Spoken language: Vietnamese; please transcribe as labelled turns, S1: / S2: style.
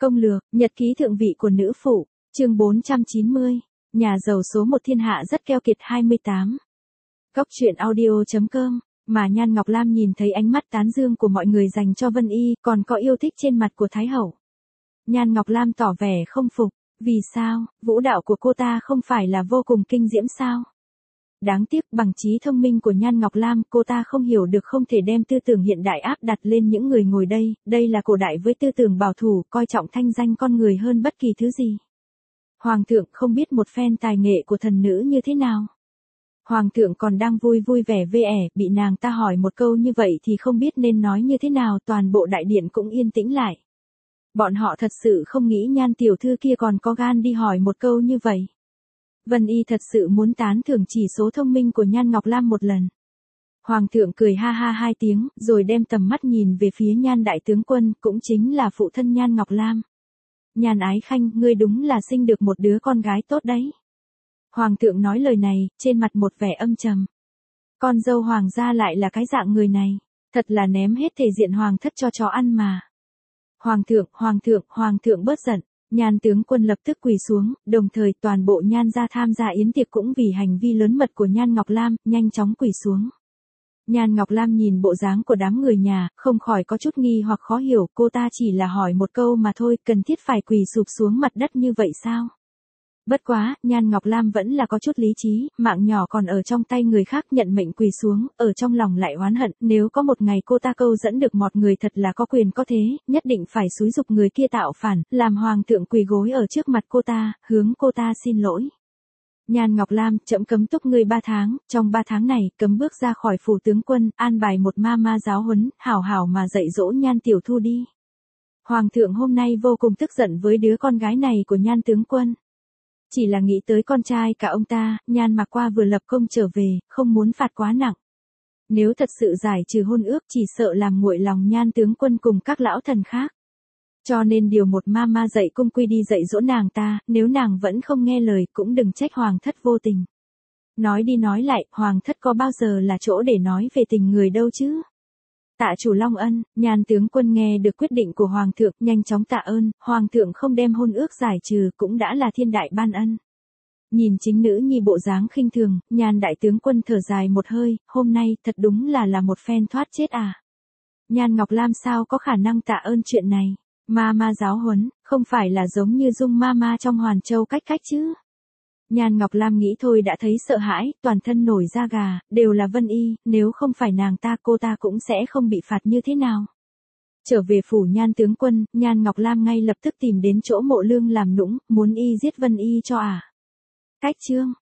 S1: Công lược, nhật ký thượng vị của nữ phụ, chương 490, nhà giàu số 1 thiên hạ rất keo kiệt 28. Góc truyện audio.com, mà Nhan Ngọc Lam nhìn thấy ánh mắt tán dương của mọi người dành cho Vân Y, còn có yêu thích trên mặt của Thái Hậu. Nhan Ngọc Lam tỏ vẻ không phục, vì sao, vũ đạo của cô ta không phải là vô cùng kinh diễm sao? Đáng tiếc bằng trí thông minh của Nhan Ngọc Lam, cô ta không hiểu được không thể đem tư tưởng hiện đại áp đặt lên những người ngồi đây là cổ đại với tư tưởng bảo thủ, coi trọng thanh danh con người hơn bất kỳ thứ gì. Hoàng thượng không biết một phen tài nghệ của thần nữ như thế nào. Hoàng thượng còn đang vui vẻ vẻ, bị nàng ta hỏi một câu như vậy thì không biết nên nói như thế nào, toàn bộ đại điện cũng yên tĩnh lại. Bọn họ thật sự không nghĩ Nhan tiểu thư kia còn có gan đi hỏi một câu như vậy. Vân Y thật sự muốn tán thưởng chỉ số thông minh của Nhan Ngọc Lam một lần. Hoàng thượng cười ha ha hai tiếng, rồi đem tầm mắt nhìn về phía Nhan đại tướng quân, cũng chính là phụ thân Nhan Ngọc Lam. Nhan ái khanh, ngươi đúng là sinh được một đứa con gái tốt đấy. Hoàng thượng nói lời này, trên mặt một vẻ âm trầm. Con dâu hoàng gia lại là cái dạng người này, thật là ném hết thể diện hoàng thất cho chó ăn mà. Hoàng thượng bớt giận. Nhan tướng quân lập tức quỳ xuống, đồng thời toàn bộ Nhan gia tham gia yến tiệc cũng vì hành vi lớn mật của Nhan Ngọc Lam, nhanh chóng quỳ xuống. Nhan Ngọc Lam nhìn bộ dáng của đám người nhà, không khỏi có chút nghi hoặc khó hiểu, cô ta chỉ là hỏi một câu mà thôi, cần thiết phải quỳ sụp xuống mặt đất như vậy sao? Bất quá, Nhan Ngọc Lam vẫn là có chút lý trí, mạng nhỏ còn ở trong tay người khác, nhận mệnh quỳ xuống, ở trong lòng lại oán hận, nếu có một ngày cô ta câu dẫn được một người thật là có quyền có thế, nhất định phải xúi giục người kia tạo phản, làm hoàng thượng quỳ gối ở trước mặt cô ta, hướng cô ta xin lỗi. Nhan Ngọc Lam, trẫm cấm túc ngươi 3 tháng, trong 3 tháng này, cấm bước ra khỏi phủ tướng quân, an bài một ma giáo huấn, hảo mà dạy dỗ Nhan tiểu thư đi. Hoàng thượng hôm nay vô cùng tức giận với đứa con gái này của Nhan tướng quân. Chỉ là nghĩ tới con trai cả ông ta, Nhan Mạc Qua vừa lập công trở về, không muốn phạt quá nặng. Nếu thật sự giải trừ hôn ước chỉ sợ làm nguội lòng Nhan tướng quân cùng các lão thần khác. Cho nên điều một ma dạy cung quy đi dạy dỗ nàng ta, nếu nàng vẫn không nghe lời cũng đừng trách hoàng thất vô tình. Nói đi nói lại, hoàng thất có bao giờ là chỗ để nói về tình người đâu chứ? Tạ chủ Long Ân, Nhan tướng quân nghe được quyết định của hoàng thượng, nhanh chóng tạ ơn, hoàng thượng không đem hôn ước giải trừ cũng đã là thiên đại ban ân. Nhìn chính nữ nhi bộ dáng khinh thường, Nhan đại tướng quân thở dài một hơi, hôm nay thật đúng là một phen thoát chết à. Nhan Ngọc Lam sao có khả năng tạ ơn chuyện này, ma giáo huấn, không phải là giống như Dung ma trong Hoàn Châu cách chứ. Nhan Ngọc Lam nghĩ thôi đã thấy sợ hãi, toàn thân nổi da gà, đều là Vân Y, nếu không phải nàng ta cô ta cũng sẽ không bị phạt như thế nào. Trở về phủ Nhan tướng quân, Nhan Ngọc Lam ngay lập tức tìm đến chỗ Mộ Lương làm nũng, muốn y giết Vân Y cho à. Cách chương,